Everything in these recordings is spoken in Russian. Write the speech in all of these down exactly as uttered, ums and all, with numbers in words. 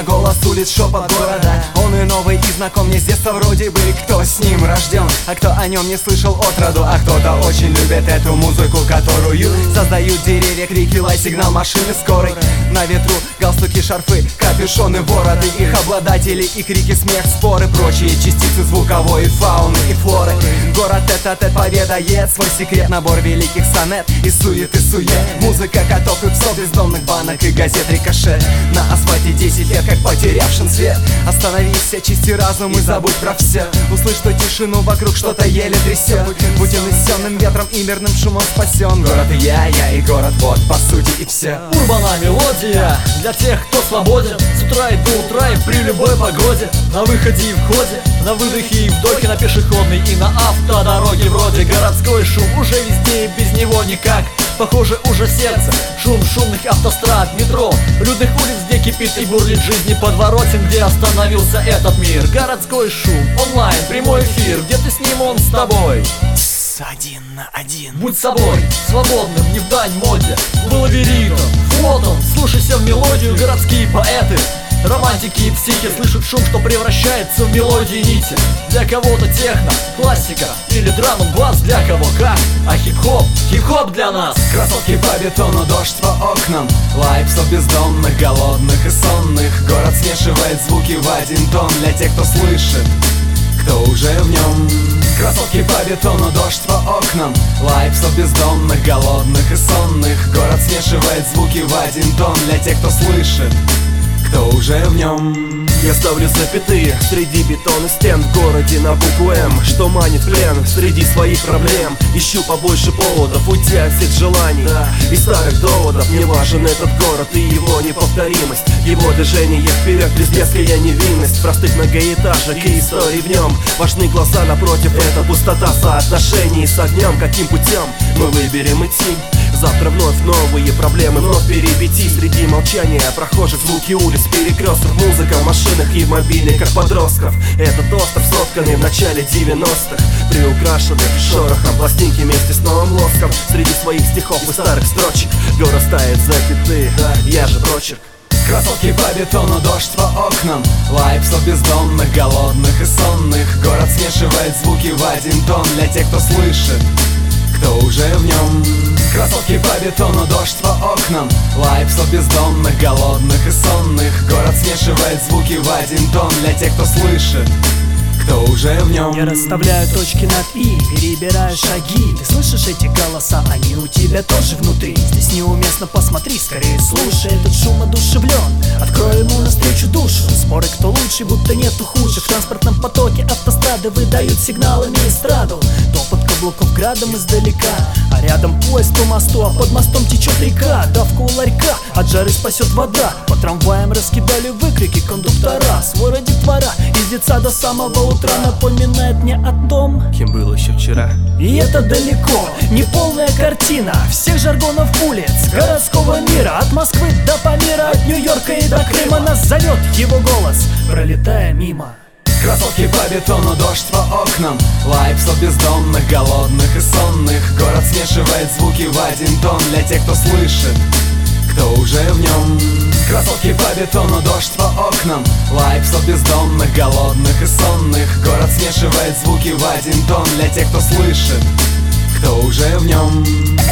голос улиц, шепот города. Он и новый, и знаком мне с детства вроде бы. Кто с ним рожден, а кто о нем не слышал отроду. А кто-то очень любит эту музыку, которую создают деревья, крики, лай, сигнал машины скорой. На ветру галстуки, шарфы, капюшоны, бороды. Их обладатели и крики, смех, споры. Прочие частицы звуковой фауны и флоры. Город тет-а-тет поведает свой секрет. Набор великих сонет и сует и сует. Музыка котов и псов, бездомных банок и газет. Рикошет на асфальте десять лет, как потерявшим свет. Остановись, очисти разум и забудь про все. Услышь ту тишину, вокруг что-то еле трясет. Будь унесенным ветром и мирным шумом спасен. Город и я, я и город, вот по сути и все. Урбана мелодия для тех, кто свободен. С утра и до утра и при любой погоде. На выходе и входе, на выдохе и вдохе. На пешеходной и на автодороге. Вроде городской шум уже везде и без него никак. Похоже уже сердце, шум шумных автострад, метро, людных улиц, где кипит и бурлит жизнь неподворотен, где остановился этот мир. Городской шум, онлайн, прямой эфир, где ты с ним, он с тобой. Один на один. Будь собой, свободным, не в дань моде. Был лиритом, флотом, слушайся в мелодию. Городские поэты, романтики и психи слышат шум, что превращается в мелодии нити. Для кого-то техно, классика или драм-н-бас, для кого как. А хип-хоп, хип-хоп для нас. Красотки по бетону, дождь по окнам. Лайк псов бездомных, голодных и сонных. Город смешивает звуки в один тон. Для тех, кто слышит, кто уже в нем. Красотки по бетону, дождь по окнам. Лайк псов бездомных, голодных и сонных. Город смешивает звуки в один тон. Для тех, кто слышит, кто уже в нем. Я ставлю запятые среди бетона стен в городе на букву М, что манит в плен среди своих проблем. Ищу побольше поводов уйти от всех желаний и старых доводов. Мне важен этот город и его неповторимость. Его движение вперед, блестящая невинность простых многоэтажек и историй в нем. Важны глаза напротив, это пустота соотношений с огнем. Каким путем мы выберем идти? Завтра вновь новые проблемы, вновь перипетии. Среди молчания прохожих, звуки улиц, перекресток, музыка в машинах и в мобильниках подростков. Этот остров, сотканный в начале девяностых, приукрашенный шорохом пластинки вместе с новым лоском. Среди своих стихов и старых строчек город ставит запятые, я же прочерк. Красотки по бетону, дождь по окнам. Лай псов бездомных, голодных и сонных. Город смешивает звуки в один тон. Для тех, кто слышит, кто уже в нем. Красотки по бетону, дождь по окнам. Лай псов бездомных, голодных и сонных. Город смешивает звуки в один тон. Для тех, кто слышит, кто уже в нем. Я расставляю точки над «и», перебираю шаги. Ты слышишь эти голоса? Они у тебя тоже внутри. Здесь неуместно, посмотри, скорее слушай. Этот шум одушевлен, открой ему навстречу душу. Споры, кто лучше, будто нету хуже. В транспортном потоке автострады выдают сигналами эстраду. Топот каблуков градом издалека, а рядом поезд по мосту, а под мостом течет река. Давка у ларька, от жары спасет вода. По трамваям раскидали выкрики кондуктора. Свой ради двора, из детса до самого утра напоминает мне о том, кем был еще вчера. И это далеко, не полная картина всех жаргонов улиц городского мира. От Москвы до Памира, от Нью-Йорка и до Крыма. Нас зовет его голос, пролетая мимо. Красотки по бетону, дождь по окнам. Лай псов бездомных, голодных и сонных. Город смешивает звуки в один тон. Для тех, кто слышит, кто уже в нем. Красотки по бетону, дождь по окнам. Лай псов бездомных, голодных и сонных. Город смешивает звуки в один тон. Для тех, кто слышит, кто уже в нем.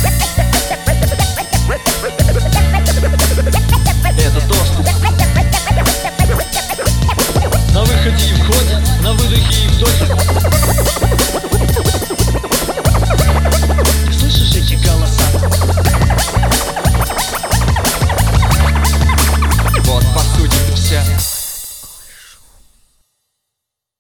Это тост. На выходе и входе, на выдохе и вдохе.